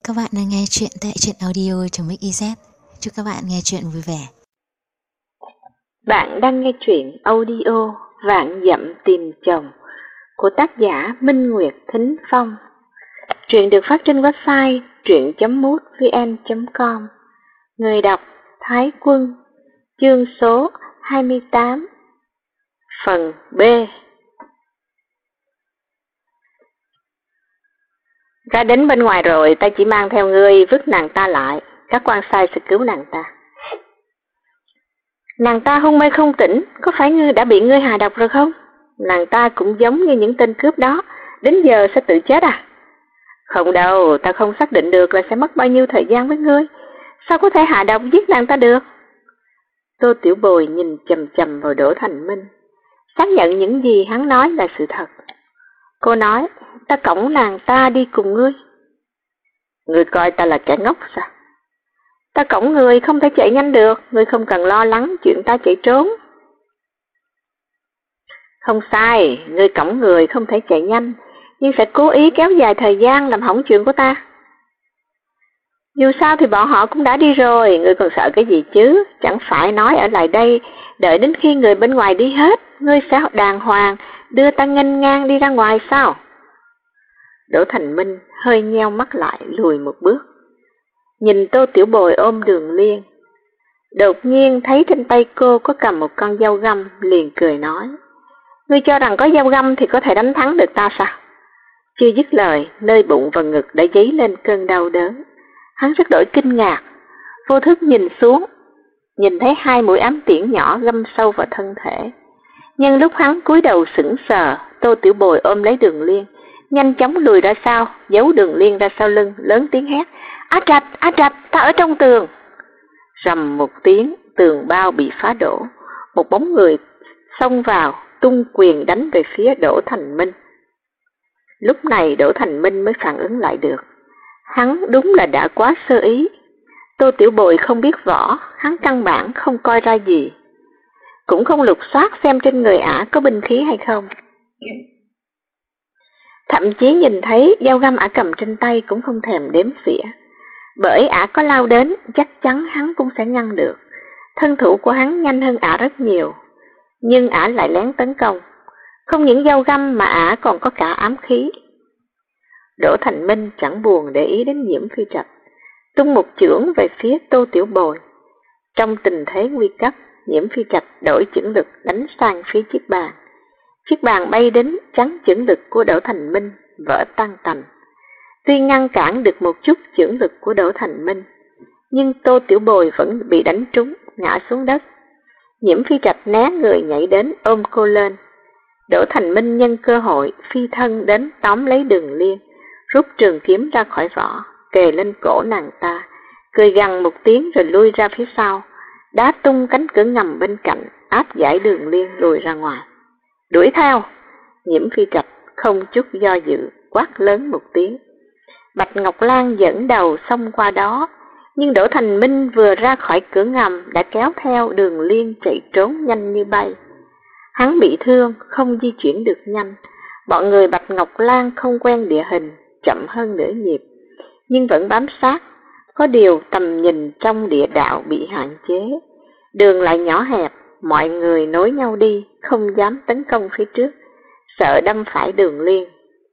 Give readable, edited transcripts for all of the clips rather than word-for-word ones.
Các bạn đang nghe chuyện tại truyện audio.mix.iz. Chúc các bạn nghe chuyện vui vẻ. Bạn đang nghe truyện audio Vạn Dặm Tìm Chồng của tác giả Minh Nguyệt Thính Phong. Truyện được phát trên website truyện.mútvn.com. Người đọc Thái Quân. Chương số 28. Phần B. Ra đến bên ngoài rồi, ta chỉ mang theo ngươi vứt nàng ta lại. Các quan sai sẽ cứu nàng ta. Nàng ta hôn mê không tỉnh, có phải ngươi đã bị ngươi hạ độc rồi không? Nàng ta cũng giống như những tên cướp đó, đến giờ sẽ tự chết à? Không đâu, ta không xác định được là sẽ mất bao nhiêu thời gian với ngươi. Sao có thể hạ độc giết nàng ta được? Tô Tiểu Bồi nhìn chằm chằm vào Đỗ Thành Minh, xác nhận những gì hắn nói là sự thật. Cô nói, ta cõng nàng ta đi cùng ngươi. Ngươi coi ta là kẻ ngốc sao? Ta cõng người không thể chạy nhanh được, ngươi không cần lo lắng chuyện ta chạy trốn. Không sai, ngươi cõng người không thể chạy nhanh, nhưng sẽ cố ý kéo dài thời gian làm hỏng chuyện của ta. Dù sao thì bọn họ cũng đã đi rồi, ngươi còn sợ cái gì chứ? Chẳng phải nói ở lại đây, đợi đến khi người bên ngoài đi hết, ngươi sẽ đàng hoàng đưa ta nghênh ngang đi ra ngoài sao? Đỗ Thành Minh hơi nheo mắt lại lùi một bước, nhìn Tô Tiểu Bồi ôm Đường Liên. Đột nhiên thấy trên tay cô có cầm một con dao găm, liền cười nói, ngươi cho rằng có dao găm thì có thể đánh thắng được ta sao? Chưa dứt lời, nơi bụng và ngực đã dấy lên cơn đau đớn. Hắn rất đổi kinh ngạc, vô thức nhìn xuống, nhìn thấy 2 mũi ám tiễn nhỏ găm sâu vào thân thể. Nhưng lúc hắn cúi đầu sững sờ, Tô Tiểu Bồi ôm lấy Đường Liên, nhanh chóng lùi ra sau, giấu Đường Liên ra sau lưng, lớn tiếng hét, Á Trạch, ta ở trong tường. Rầm một tiếng, tường bao bị phá đổ, một bóng người xông vào, tung quyền đánh về phía Đỗ Thành Minh. Lúc này Đỗ Thành Minh mới phản ứng lại được, hắn đúng là đã quá sơ ý. Tô Tiểu Bồi không biết võ, hắn căn bản không coi ra gì, cũng không lục soát xem trên người ả có binh khí hay không. Thậm chí nhìn thấy dao găm ả cầm trên tay cũng không thèm đếm xỉa. Bởi ả có lao đến, chắc chắn hắn cũng sẽ ngăn được. Thân thủ của hắn nhanh hơn ả rất nhiều, nhưng ả lại lén tấn công. Không những dao găm mà ả còn có cả ám khí. Đỗ Thành Minh chẳng buồn để ý đến Nhiễm Phi Trạch, tung một chưởng về phía Tô Tiểu Bồi. Trong tình thế nguy cấp, Nhiễm Phi Trạch đổi chưởng lực đánh sang phía chiếc bàn. Chiếc bàn bay đến chắn chưởng lực của Đỗ Thành Minh, vỡ tan tành. Tuy ngăn cản được một chút chưởng lực của Đỗ Thành Minh, nhưng Tô Tiểu Bồi vẫn bị đánh trúng, ngã xuống đất. Nhiễm Phi Trạch né người nhảy đến ôm cô lên. Đỗ Thành Minh nhân cơ hội phi thân đến tóm lấy Đường Liên, rút trường kiếm ra khỏi vỏ, kề lên cổ nàng ta, cười gằn một tiếng rồi lui ra phía sau, đá tung cánh cửa ngầm bên cạnh, áp giải Đường Liên lùi ra ngoài. Đuổi theo! Nhiễm Phi Trạch không chút do dự, quát lớn một tiếng. Bạch Ngọc Lan dẫn đầu xông qua đó, nhưng Đỗ Thành Minh vừa ra khỏi cửa ngầm đã kéo theo Đường Liên chạy trốn nhanh như bay. Hắn bị thương, không di chuyển được nhanh. Bọn người Bạch Ngọc Lan không quen địa hình, chậm hơn nửa nhịp, nhưng vẫn bám sát. Có điều tầm nhìn trong địa đạo bị hạn chế, đường lại nhỏ hẹp, mọi người nối nhau đi, không dám tấn công phía trước, sợ đâm phải Đường Liên.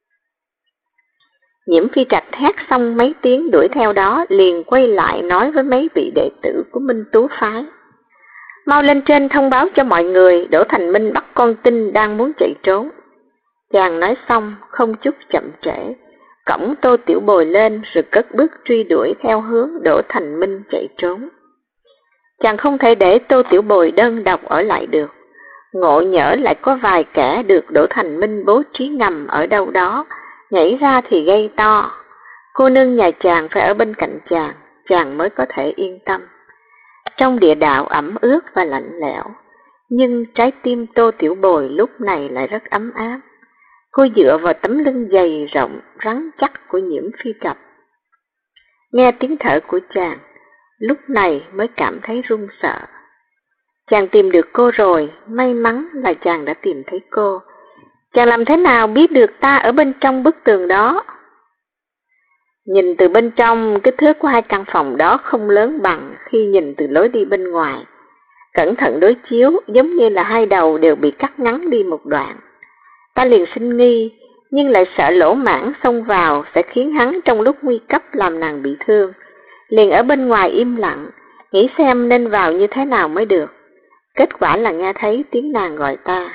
Nhiễm Phi Trạch hét xong mấy tiếng đuổi theo đó, liền quay lại nói với mấy vị đệ tử của Minh Tú phái, mau lên trên thông báo cho mọi người, Đỗ Thành Minh bắt con tin đang muốn chạy trốn. Chàng nói xong không chút chậm trễ, cõng Tô Tiểu Bồi lên rồi cất bước truy đuổi theo hướng Đỗ Thành Minh chạy trốn. Chàng không thể để Tô Tiểu Bồi đơn độc ở lại được, ngộ nhỡ lại có vài kẻ được Đỗ Thành Minh bố trí ngầm ở đâu đó, nhảy ra thì gây to. Cô nương nhà chàng phải ở bên cạnh chàng mới có thể yên tâm. Trong địa đạo ẩm ướt và lạnh lẽo, nhưng trái tim Tô Tiểu Bồi lúc này lại rất ấm áp. Cô dựa vào tấm lưng dày rộng, rắn chắc của Nhiễm Phi Trạch. Nghe tiếng thở của chàng, lúc này mới cảm thấy run sợ. Chàng tìm được cô rồi, may mắn là chàng đã tìm thấy cô. Chàng làm thế nào biết được ta ở bên trong bức tường đó? Nhìn từ bên trong, kích thước của hai căn phòng đó không lớn bằng khi nhìn từ lối đi bên ngoài. Cẩn thận đối chiếu, giống như là hai đầu đều bị cắt ngắn đi một đoạn. Ta liền sinh nghi, nhưng lại sợ lỗ mãng xông vào sẽ khiến hắn trong lúc nguy cấp làm nàng bị thương. Liền ở bên ngoài im lặng, nghĩ xem nên vào như thế nào mới được. Kết quả là nghe thấy tiếng nàng gọi ta.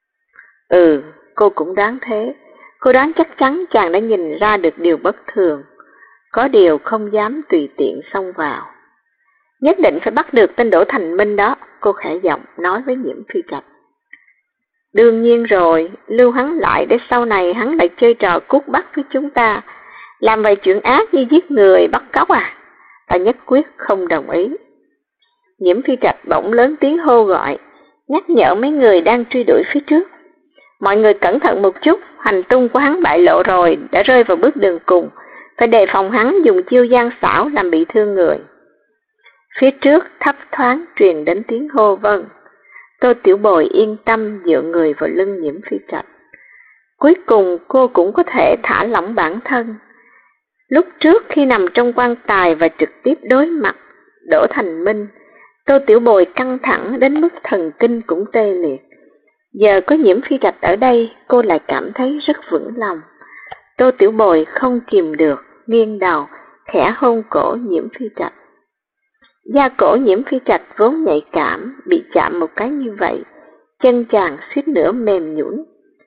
Cô cũng đoán thế. Cô đoán chắc chắn chàng đã nhìn ra được điều bất thường. Có điều không dám tùy tiện xông vào. Nhất định phải bắt được tên Đỗ Thành Minh đó, cô khẽ giọng nói với Nhiễm Phi Trạch. Đương nhiên rồi, lưu hắn lại để sau này hắn lại chơi trò cút bắt với chúng ta. Làm vài chuyện ác như giết người, bắt cóc à? Ta nhất quyết không đồng ý. Nhiễm Phi Trạch bỗng lớn tiếng hô gọi, nhắc nhở mấy người đang truy đuổi phía trước. Mọi người cẩn thận một chút, hành tung của hắn bại lộ rồi, đã rơi vào bước đường cùng. Phải đề phòng hắn dùng chiêu gian xảo làm bị thương người. Phía trước thấp thoáng truyền đến tiếng hô vâng. Tô Tiểu Bồi yên tâm dựa người vào lưng Nhiễm Phi Trạch. Cuối cùng cô cũng có thể thả lỏng bản thân. Lúc trước khi nằm trong quan tài và trực tiếp đối mặt Đỗ Thành Minh, Tô Tiểu Bồi căng thẳng đến mức thần kinh cũng tê liệt. Giờ có Nhiễm Phi Trạch ở đây, cô lại cảm thấy rất vững lòng. Tô Tiểu Bồi không kìm được, nghiêng đầu, khẽ hôn cổ Nhiễm Phi Trạch. Da cổ Nhiễm Phi Trạch vốn nhạy cảm, bị chạm một cái như vậy, chân chàng suýt nữa mềm nhũn.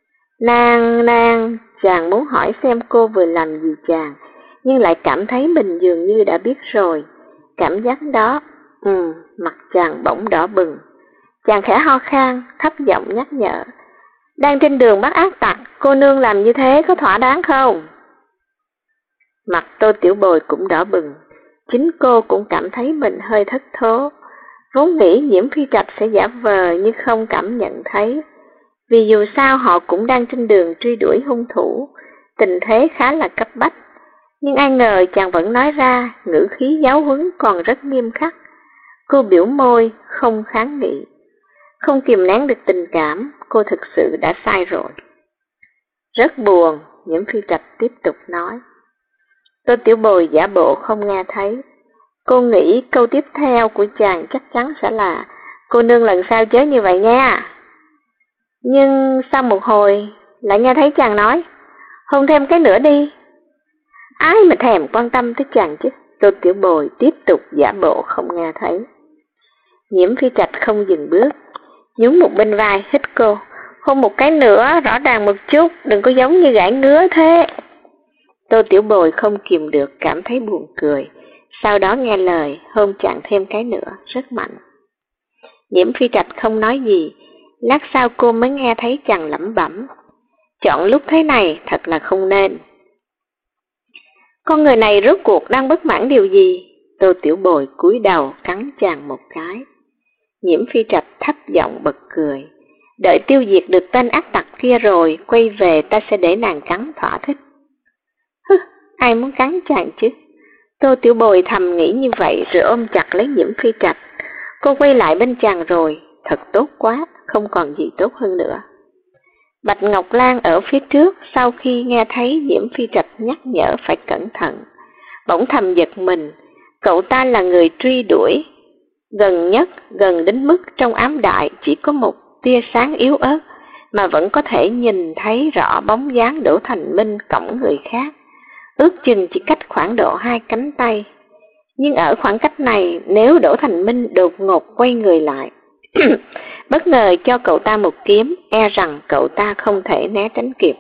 Nàng, chàng muốn hỏi xem cô vừa làm gì chàng, nhưng lại cảm thấy mình dường như đã biết rồi. Cảm giác đó, mặt chàng bỗng đỏ bừng. Chàng khẽ ho khan, thấp giọng nhắc nhở. Đang trên đường bắt ác tặc, cô nương làm như thế có thỏa đáng không? Mặt Tô Tiểu Bồi cũng đỏ bừng. Chính cô cũng cảm thấy mình hơi thất thố. Vốn nghĩ Nhiễm Phi Trạch sẽ giả vờ như không cảm nhận thấy. Vì dù sao họ cũng đang trên đường truy đuổi hung thủ. Tình thế khá là cấp bách. Nhưng ai ngờ chàng vẫn nói ra, ngữ khí giáo huấn còn rất nghiêm khắc. Cô biểu môi, không kháng nghị. Không kìm nén được tình cảm, cô thực sự đã sai rồi. Rất buồn, Nhiễm Phi Trạch tiếp tục nói. Tô Tiểu Bồi giả bộ không nghe thấy. Cô nghĩ câu tiếp theo của chàng chắc chắn sẽ là cô nương lần sau chớ như vậy nha. Nhưng sau một hồi lại nghe thấy chàng nói hôn thêm cái nữa đi. Ai mà thèm quan tâm tới chàng chứ. Tô Tiểu Bồi tiếp tục giả bộ không nghe thấy. Nhiễm Phi Trạch không dừng bước, nhún một bên vai hít cô. Hôn một cái nữa, rõ ràng một chút, đừng có giống như gãi ngứa thế. Tô Tiểu Bồi không kìm được cảm thấy buồn cười, sau đó nghe lời hôn chàng thêm cái nữa, rất mạnh. Nhiễm Phi Trạch không nói gì, lát sau cô mới nghe thấy chàng lẩm bẩm. Chọn lúc thế này thật là không nên. Con người này rốt cuộc đang bất mãn điều gì? Tô Tiểu Bồi cúi đầu cắn chàng một cái. Nhiễm Phi Trạch thấp giọng bật cười. Đợi tiêu diệt được tên ác tặc kia rồi, quay về ta sẽ để nàng cắn thỏa thích. Ai muốn cắn chàng chứ? Tô Tiểu Bồi thầm nghĩ như vậy rồi ôm chặt lấy Nhiễm Phi Trạch. Cô quay lại bên chàng rồi, thật tốt quá, không còn gì tốt hơn nữa. Bạch Ngọc Lan ở phía trước sau khi nghe thấy Nhiễm Phi Trạch nhắc nhở phải cẩn thận, bỗng thầm giật mình. Cậu ta là người truy đuổi gần nhất, gần đến mức trong ám đại chỉ có một tia sáng yếu ớt mà vẫn có thể nhìn thấy rõ bóng dáng Đỗ Thành Minh cõng người khác, ước chừng chỉ cách khoảng độ 2 cánh tay. Nhưng ở khoảng cách này, nếu Đỗ Thành Minh đột ngột quay người lại, bất ngờ cho cậu ta một kiếm, e rằng cậu ta không thể né tránh kịp.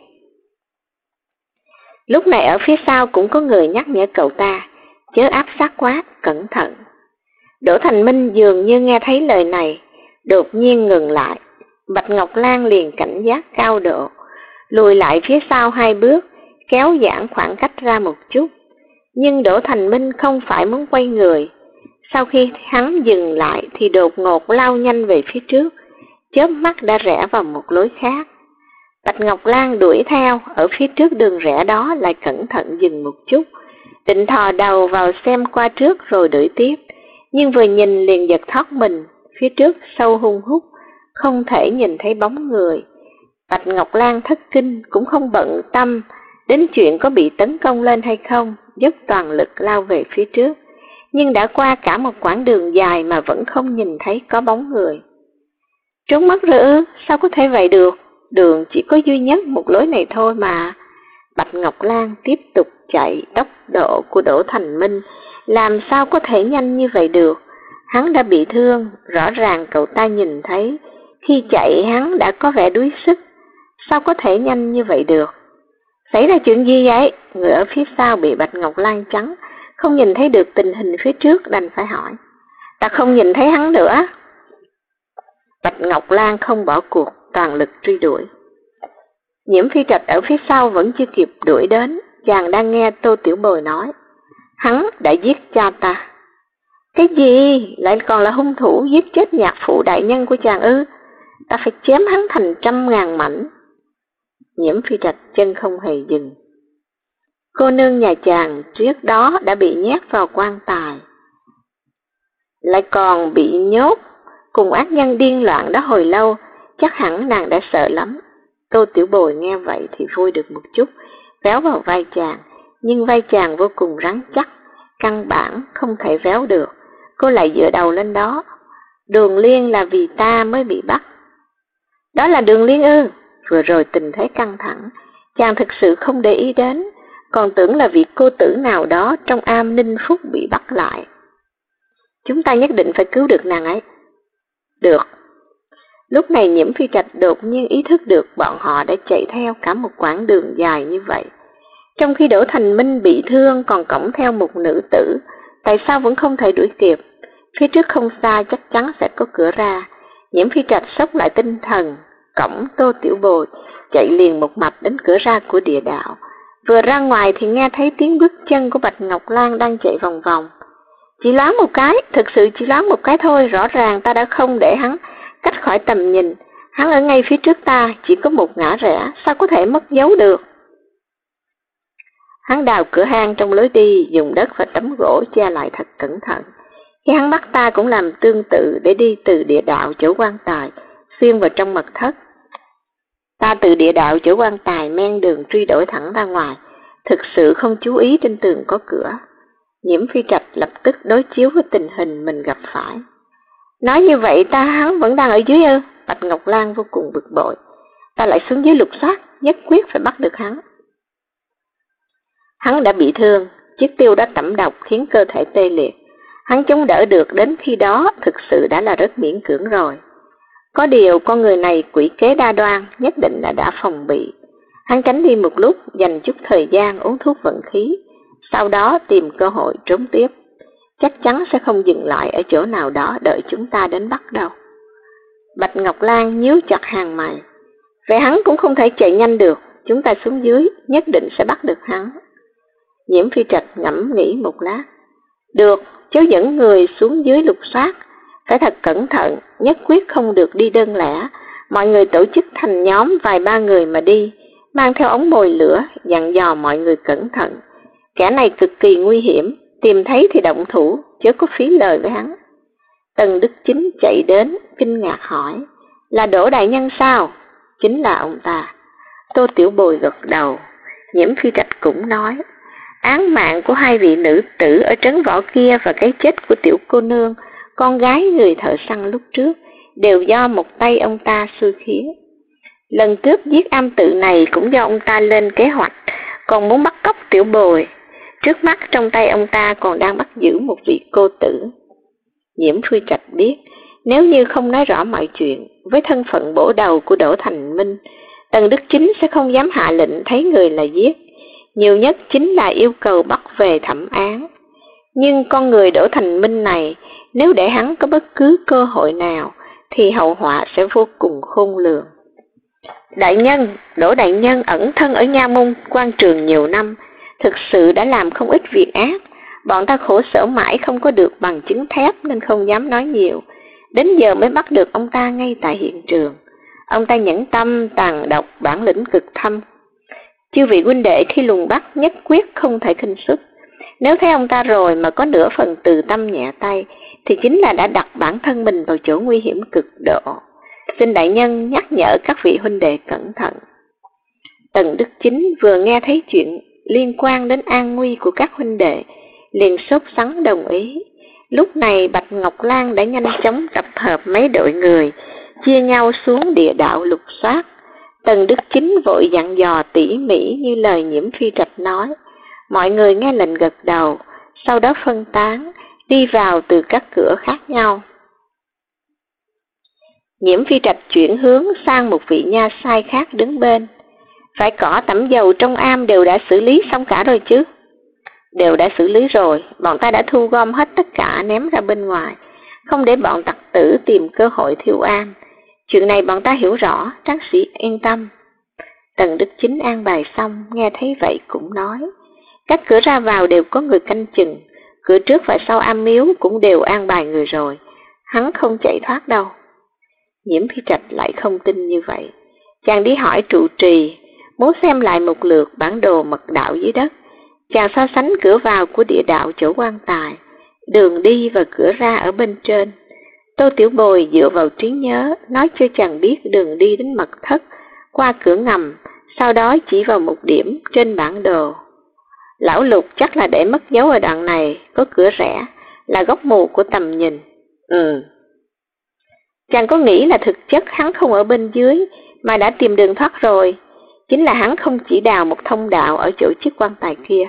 Lúc này ở phía sau cũng có người nhắc nhở cậu ta, chớ áp sát quá, cẩn thận. Đỗ Thành Minh dường như nghe thấy lời này, đột nhiên ngừng lại. Bạch Ngọc Lan liền cảnh giác cao độ, lùi lại phía sau 2 bước, kéo giãn khoảng cách ra một chút. Nhưng Đỗ Thành Minh không phải muốn quay người. Sau khi hắn dừng lại thì đột ngột lao nhanh về phía trước, chớp mắt đã rẽ vào một lối khác. Bạch Ngọc Lan đuổi theo, ở phía trước đường rẽ đó lại cẩn thận dừng một chút, định thò đầu vào xem qua trước rồi đuổi tiếp. Nhưng vừa nhìn liền giật thoát mình, phía trước sâu hun hút, không thể nhìn thấy bóng người. Bạch Ngọc Lan thất kinh cũng không bận tâm, đến chuyện có bị tấn công lên hay không, dốc toàn lực lao về phía trước. Nhưng đã qua cả một quãng đường dài mà vẫn không nhìn thấy có bóng người. Trốn mất rồi ư? Sao có thể vậy được? Đường chỉ có duy nhất một lối này thôi mà. Bạch Ngọc Lan tiếp tục chạy, tốc độ của Đỗ Thành Minh làm sao có thể nhanh như vậy được. Hắn đã bị thương, rõ ràng cậu ta nhìn thấy, khi chạy hắn đã có vẻ đuối sức. Sao có thể nhanh như vậy được? Xảy ra chuyện gì vậy? Người ở phía sau bị Bạch Ngọc Lan chắn, không nhìn thấy được tình hình phía trước đành phải hỏi. Ta không nhìn thấy hắn nữa. Bạch Ngọc Lan không bỏ cuộc, toàn lực truy đuổi. Nhiễm Phi Trạch ở phía sau vẫn chưa kịp đuổi đến, chàng đang nghe Tô Tiểu Bồi nói. Hắn đã giết cha ta. Cái gì? Lại còn là hung thủ giết chết nhạc phụ đại nhân của chàng ư? Ta phải chém hắn thành 100.000 mảnh. Nhiễm Phi Trạch chân không hề dừng. Cô nương nhà chàng trước đó đã bị nhét vào quan tài, lại còn bị nhốt cùng ác nhân điên loạn đó hồi lâu, chắc hẳn nàng đã sợ lắm. Tô Tiểu Bồi nghe vậy thì vui được một chút, véo vào vai chàng, nhưng vai chàng vô cùng rắn chắc, căn bản không thể véo được. Cô lại dựa đầu lên đó. Đường Liên là vì ta mới bị bắt. Đó là Đường Liên ư? Vừa rồi tình thế căng thẳng, chàng thực sự không để ý đến, còn tưởng là vị cô tử nào đó trong am Ninh Phúc bị bắt lại. Chúng ta nhất định phải cứu được nàng ấy. Được. Lúc này Nhiễm Phi Trạch đột nhiên ý thức được bọn họ đã chạy theo cả một quãng đường dài như vậy. Trong khi Đỗ Thành Minh bị thương còn cõng theo một nữ tử, tại sao vẫn không thể đuổi kịp? Phía trước không xa chắc chắn sẽ có cửa ra. Nhiễm Phi Trạch sốc lại tinh thần, cõng Tô Tiểu Bồi, chạy liền một mạch đến cửa ra của địa đạo. Vừa ra ngoài thì nghe thấy tiếng bước chân của Bạch Ngọc Lan đang chạy vòng vòng. Chỉ loáng một cái, thực sự chỉ loáng một cái thôi, rõ ràng ta đã không để hắn cách khỏi tầm nhìn. Hắn ở ngay phía trước ta, chỉ có một ngã rẽ, sao có thể mất dấu được? Hắn đào cửa hang trong lối đi, dùng đất và tấm gỗ che lại thật cẩn thận. Khi hắn bắt ta cũng làm tương tự để đi từ địa đạo chỗ quan tài, xuyên vào trong mật thất. Ta từ địa đạo chỗ quan tài men đường truy đuổi thẳng ra ngoài, thực sự không chú ý trên tường có cửa. Nhiễm Phi Trạch lập tức đối chiếu với tình hình mình gặp phải. Nói như vậy hắn vẫn đang ở dưới ư? Bạch Ngọc Lan vô cùng bực bội. Ta lại xuống dưới lục soát, nhất quyết phải bắt được hắn. Hắn đã bị thương, chiếc tiêu đã tẩm độc khiến cơ thể tê liệt. Hắn chống đỡ được đến khi đó thực sự đã là rất miễn cưỡng rồi. Có điều con người này quỷ kế đa đoan, nhất định là đã phòng bị. Hắn tránh đi một lúc, dành chút thời gian uống thuốc vận khí, sau đó tìm cơ hội trốn tiếp. Chắc chắn sẽ không dừng lại ở chỗ nào đó đợi chúng ta đến bắt đâu. Bạch Ngọc Lan nhíu chặt hàng mày. Vậy hắn cũng không thể chạy nhanh được, chúng ta xuống dưới nhất định sẽ bắt được hắn. Nhiễm Phi Trạch ngẫm nghĩ một lát. Được, cháu dẫn người xuống dưới lục soát, phải thật cẩn thận, nhất quyết không được đi đơn lẻ. Mọi người tổ chức thành nhóm vài ba người mà đi, mang theo ống mồi lửa, dặn dò mọi người cẩn thận. Kẻ này cực kỳ nguy hiểm, tìm thấy thì động thủ, chớ có phí lời với hắn. Tần Đức Chính chạy đến, kinh ngạc hỏi, là Đỗ đại nhân sao? Chính là ông ta. Tô Tiểu Bồi gật đầu. Nhiễm Phi Trạch cũng nói, án mạng của hai vị nữ tử ở trấn Võ kia và cái chết của tiểu cô nương, con gái người thợ săn lúc trước, đều do một tay ông ta xui khiến. Lần cướp giết am tự này cũng do ông ta lên kế hoạch, còn muốn bắt cóc Tiểu Bồi. Trước mắt trong tay ông ta còn đang bắt giữ một vị cô tử. Nhiễm Phi Trạch biết, nếu như không nói rõ mọi chuyện, với thân phận bổ đầu của Đỗ Thành Minh, Tần Đức Chính sẽ không dám hạ lệnh thấy người là giết. Nhiều nhất chính là yêu cầu bắt về thẩm án. Nhưng con người Đỗ Thành Minh này, nếu để hắn có bất cứ cơ hội nào, thì hậu họa sẽ vô cùng khôn lường. Đại nhân, Đỗ đại nhân ẩn thân ở Nha Môn quan trường nhiều năm, thực sự đã làm không ít việc ác. Bọn ta khổ sở mãi không có được bằng chứng thép nên không dám nói nhiều. Đến giờ mới bắt được ông ta ngay tại hiện trường. Ông ta nhẫn tâm, tàn độc, bản lĩnh cực thâm. Chư vị huynh đệ khi lùng bắt nhất quyết không thể khinh suất. Nếu thấy ông ta rồi mà có nửa phần từ tâm nhẹ tay, thì chính là đã đặt bản thân mình vào chỗ nguy hiểm cực độ. Xin đại nhân nhắc nhở các vị huynh đệ cẩn thận. Tần Đức Chính vừa nghe thấy chuyện liên quan đến an nguy của các huynh đệ, liền sốt sắng đồng ý. Lúc này Bạch Ngọc Lan đã nhanh chóng tập hợp mấy đội người, chia nhau xuống địa đạo lục soát. Tần Đức Chính vội dặn dò tỉ mỉ như lời Nhiễm Phi Trạch nói. Mọi người nghe lệnh gật đầu, sau đó phân tán, đi vào từ các cửa khác nhau. Nhiễm Phi Trạch chuyển hướng sang một vị nha sai khác đứng bên. Phải cỏ tẩm dầu trong am đều đã xử lý xong cả rồi chứ? Đều đã xử lý rồi, bọn ta đã thu gom hết tất cả ném ra bên ngoài, không để bọn tặc tử tìm cơ hội thiêu am. Chuyện này bọn ta hiểu rõ, tráng sĩ yên tâm. Tần Đức Chính an bài xong, nghe thấy vậy cũng nói. Các cửa ra vào đều có người canh chừng, cửa trước và sau am miếu cũng đều an bài người rồi, hắn không chạy thoát đâu. Nhiễm Phi Trạch lại không tin như vậy. Chàng đi hỏi trụ trì, muốn xem lại một lượt bản đồ mật đạo dưới đất. Chàng so sánh cửa vào của địa đạo chỗ quan tài, đường đi và cửa ra ở bên trên. Tô Tiểu Bồi dựa vào trí nhớ, nói cho chàng biết đường đi đến mật thất, qua cửa ngầm, sau đó chỉ vào một điểm trên bản đồ. Lão Lục chắc là để mất dấu ở đoạn này, có cửa rẽ, là góc mù của tầm nhìn. Chàng có nghĩ là thực chất hắn không ở bên dưới, mà đã tìm đường thoát rồi. Chính là hắn không chỉ đào một thông đạo ở chỗ chiếc quan tài kia.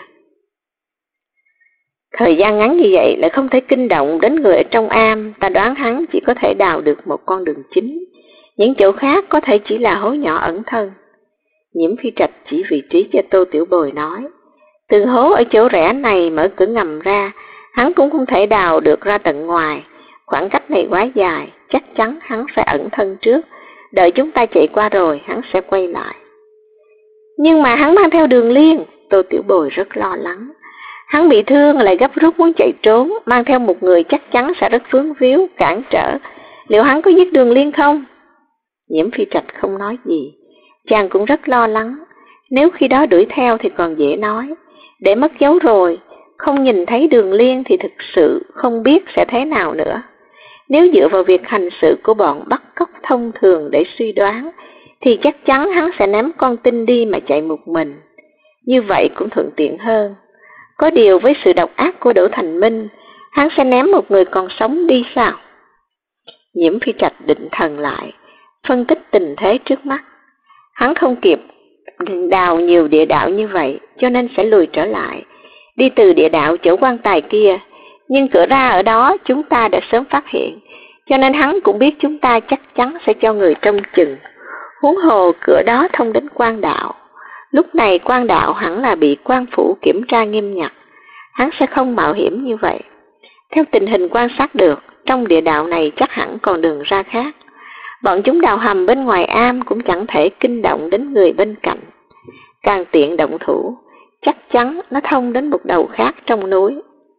Thời gian ngắn như vậy lại không thể kinh động đến người ở trong am, ta đoán hắn chỉ có thể đào được một con đường chính. Những chỗ khác có thể chỉ là hố nhỏ ẩn thân. Nhiễm Phi Trạch chỉ vị trí cho Tô Tiểu Bồi nói. Từ hố ở chỗ rẽ này mở cửa ngầm ra, hắn cũng không thể đào được ra tận ngoài. Khoảng cách này quá dài, chắc chắn hắn phải ẩn thân trước. Đợi chúng ta chạy qua rồi, hắn sẽ quay lại. Nhưng mà hắn mang theo Đường Liên, Tô Tiểu Bồi rất lo lắng. Hắn bị thương lại gấp rút muốn chạy trốn, mang theo một người chắc chắn sẽ rất vướng víu, cản trở. Liệu hắn có giết Đường Liên không? Nhiễm Phi Trạch không nói gì. Chàng cũng rất lo lắng. Nếu khi đó đuổi theo thì còn dễ nói. Để mất dấu rồi, không nhìn thấy Đường Liên thì thực sự không biết sẽ thế nào nữa. Nếu dựa vào việc hành sự của bọn bắt cóc thông thường để suy đoán, thì chắc chắn hắn sẽ ném con tin đi mà chạy một mình. Như vậy cũng thuận tiện hơn. Có điều với sự độc ác của Đỗ Thành Minh, hắn sẽ ném một người còn sống đi sao? Nhiễm Phi Trạch định thần lại, phân tích tình thế trước mắt. Hắn không kịp đào nhiều địa đạo như vậy, cho nên sẽ lùi trở lại, đi từ địa đạo chỗ quan tài kia. Nhưng cửa ra ở đó chúng ta đã sớm phát hiện, cho nên hắn cũng biết chúng ta chắc chắn sẽ cho người trông chừng. Huống hồ cửa đó thông đến quan đạo. Lúc này quan đạo hẳn là bị quan phủ kiểm tra nghiêm ngặt, hắn sẽ không mạo hiểm như vậy. Theo tình hình quan sát được, trong địa đạo này chắc hẳn còn đường ra khác. Bọn chúng đào hầm bên ngoài am cũng chẳng thể kinh động đến người bên cạnh. Càng tiện động thủ, chắc chắn nó thông đến một đầu khác trong núi.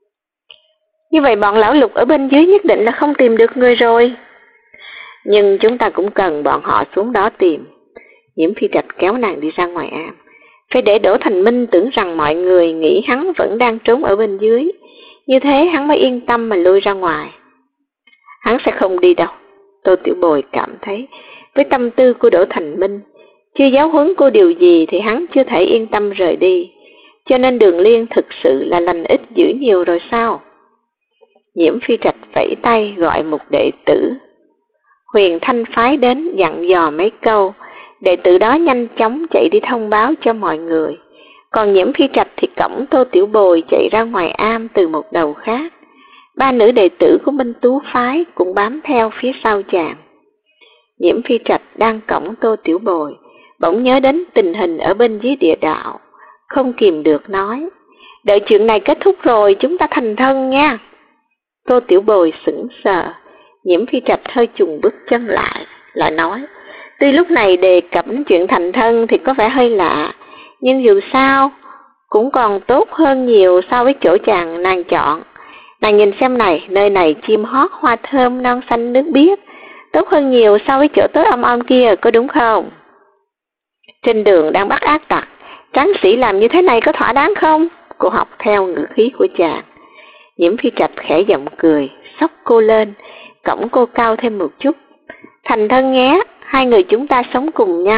Như vậy bọn lão Lục ở bên dưới nhất định là không tìm được người rồi. Nhưng chúng ta cũng cần bọn họ xuống đó tìm. Nhiễm Phi Trạch kéo nàng đi ra ngoài am. Phải để Đỗ Thành Minh tưởng rằng mọi người nghĩ hắn vẫn đang trốn ở bên dưới. Như thế hắn mới yên tâm mà lui ra ngoài. Hắn sẽ không đi đâu. Tô Tiểu Bồi cảm thấy với tâm tư của Đỗ Thành Minh, chưa giáo huấn cô điều gì thì hắn chưa thể yên tâm rời đi. Cho nên Đường Liên thực sự là lành ít dữ nhiều rồi sao? Nhiễm Phi Trạch vẫy tay gọi một đệ tử. Huyền Thanh phái đến dặn dò mấy câu, đệ tử đó nhanh chóng chạy đi thông báo cho mọi người. Còn Nhiễm Phi Trạch thì cõng Tô Tiểu Bồi chạy ra ngoài am từ một đầu khác. 3 nữ đệ tử của Minh Tú phái cũng bám theo phía sau chàng. Nhiễm Phi Trạch đang cõng Tô Tiểu Bồi, bỗng nhớ đến tình hình ở bên dưới địa đạo, không kìm được nói, đợi chuyện này kết thúc rồi chúng ta thành thân nha. Tô Tiểu Bồi sững sờ. Nhiễm Phi Trạch hơi chùng bước chân lại nói, tuy lúc này đề cập đến chuyện thành thân thì có vẻ hơi lạ, nhưng dù sao cũng còn tốt hơn nhiều so với chỗ nàng chọn. Nàng nhìn xem này, nơi này chim hót hoa thơm non xanh nước biếc, tốt hơn nhiều so với chỗ tối om kia, có đúng không? Trên đường đang bắt ác tặc, tráng sĩ làm như thế này có thỏa đáng không? Cô học theo ngữ khí của chàng. Nhiễm Phi Trạch khẽ giọng cười, xốc cô lên, cõng cô cao thêm một chút. Thành thân nhé, hai người chúng ta sống cùng nhau,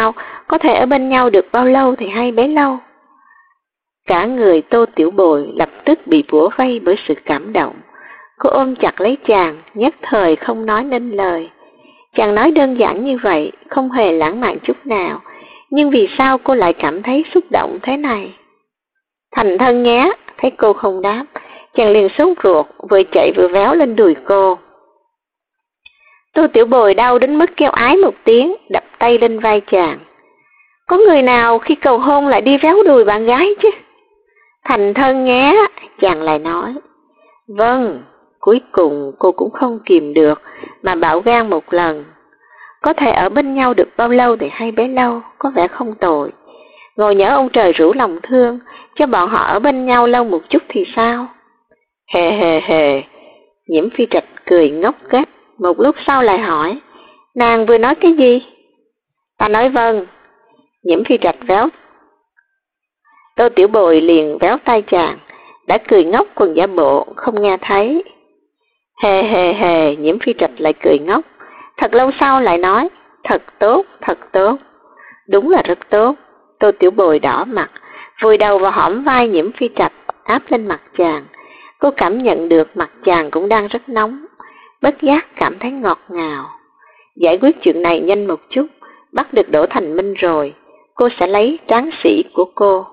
có thể ở bên nhau được bao lâu thì hay bấy lâu. Cả người Tô Tiểu Bồi lập tức bị bủa vây bởi sự cảm động. Cô ôm chặt lấy chàng, nhất thời không nói nên lời. Chàng nói đơn giản như vậy, không hề lãng mạn chút nào, nhưng vì sao cô lại cảm thấy xúc động thế này? Thành thân nhé, thấy cô không đáp, chàng liền sốt ruột, vừa chạy vừa véo lên đùi cô. Tô Tiểu Bồi đau đến mức kêu ái một tiếng, đập tay lên vai chàng. Có người nào khi cầu hôn lại đi véo đùi bạn gái chứ? Thành thân nhé, chàng lại nói. Vâng, cuối cùng cô cũng không kìm được mà bạo gan một lần. Có thể ở bên nhau được bao lâu thì hay bấy lâu, có vẻ không tồi. Ngồi nhớ ông trời rủ lòng thương, cho bọn họ ở bên nhau lâu một chút thì sao? Hề hề hề, Nhiễm Phi Trạch cười ngốc nghếch, một lúc sau lại hỏi, nàng vừa nói cái gì? Ta nói vâng. Nhiễm Phi Trạch véo. Tô Tiểu Bồi liền véo tay chàng, đã cười ngốc còn giả bộ, không nghe thấy. Hề hề hề, Nhiễm Phi Trạch lại cười ngốc, thật lâu sau lại nói, thật tốt, thật tốt. Đúng là rất tốt. Tô Tiểu Bồi đỏ mặt, vùi đầu vào hõm vai Nhiễm Phi Trạch, áp lên mặt chàng. Cô cảm nhận được mặt chàng cũng đang rất nóng, bất giác cảm thấy ngọt ngào. Giải quyết chuyện này nhanh một chút, bắt được Đỗ Thành Minh rồi, cô sẽ lấy tráng sĩ của cô.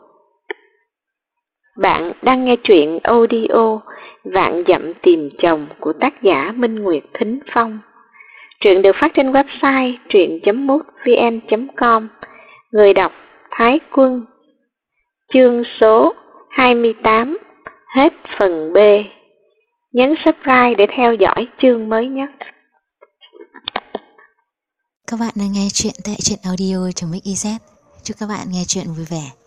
Bạn đang nghe truyện audio Vạn Dặm Tìm Chồng của tác giả Minh Nguyệt Thính Phong. Truyện được phát trên website truyện.mútvn.com. Người đọc Thái Quân. Chương số 28. Hết phần B. Nhấn subscribe để theo dõi chương mới nhất. Các bạn đang nghe truyện tại truyện audio.mix.iz. Chúc các bạn nghe truyện vui vẻ.